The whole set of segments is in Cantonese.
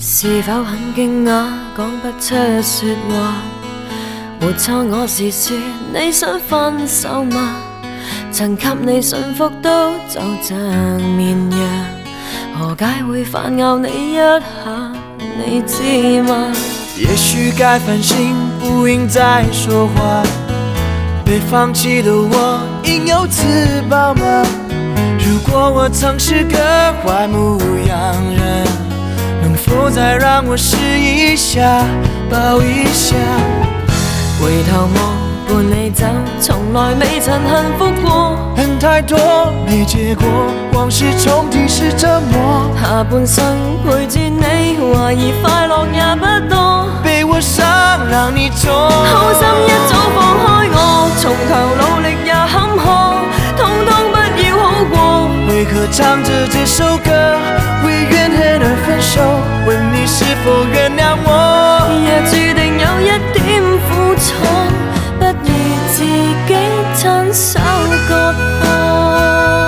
是否很惊讶，講不出說話？沒錯，我是說你想分手嗎？曾給你信服都就像綿羊，何解會反咬你一下？你知嗎？ 也許該反省，不應再說話。被放棄的我，應有自保嗎？如果我曾是個壞牧羊人，能否再讓我試一下，抱一下？ 回頭望伴你走，從來未曾幸福過。 恨太多沒結果，往事重提是折磨。 下半生陪住你，懷疑快樂也不多。 被我傷讓你痛， 好心一早放開我，從頭努力也坎坷，通通不要好過。 為何唱着這首歌，為怨恨而分手？問你是否原諒我？ 若注定有一點苦楚，不如自己親手割破。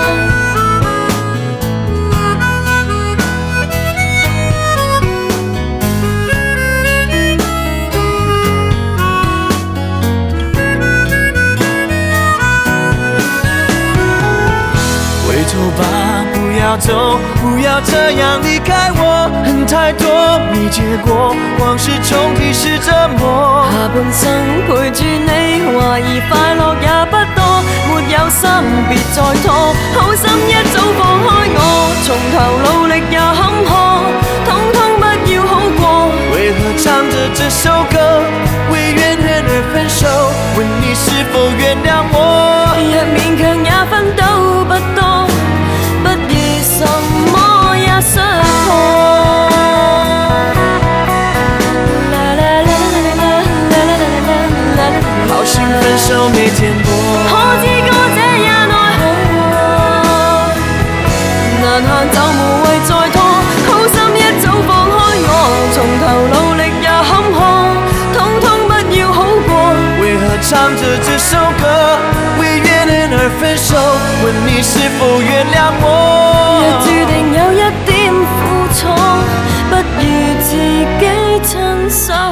回頭吧，不要走，不要這樣離開我。恨太多沒結果，往事重提是折磨。 下半生陪住你，懷疑快樂也不多。沒有心別再拖，好心一早放開我，從頭努力也坎坷，通通不要好過。 為何唱着這首歌，為怨恨而分手？問你是否原諒我？ 若勉強也分都不多，不如什麼也傷破。 好心分手沒見過， 可知歌者也奈何，難行就無謂再拖。好心一早放開我，從頭努力也坎坷，通通不要好過。 為何唱着這首歌，為怨恨而分手？問你是否原諒我？ 若注定有一點苦楚，不如自己親手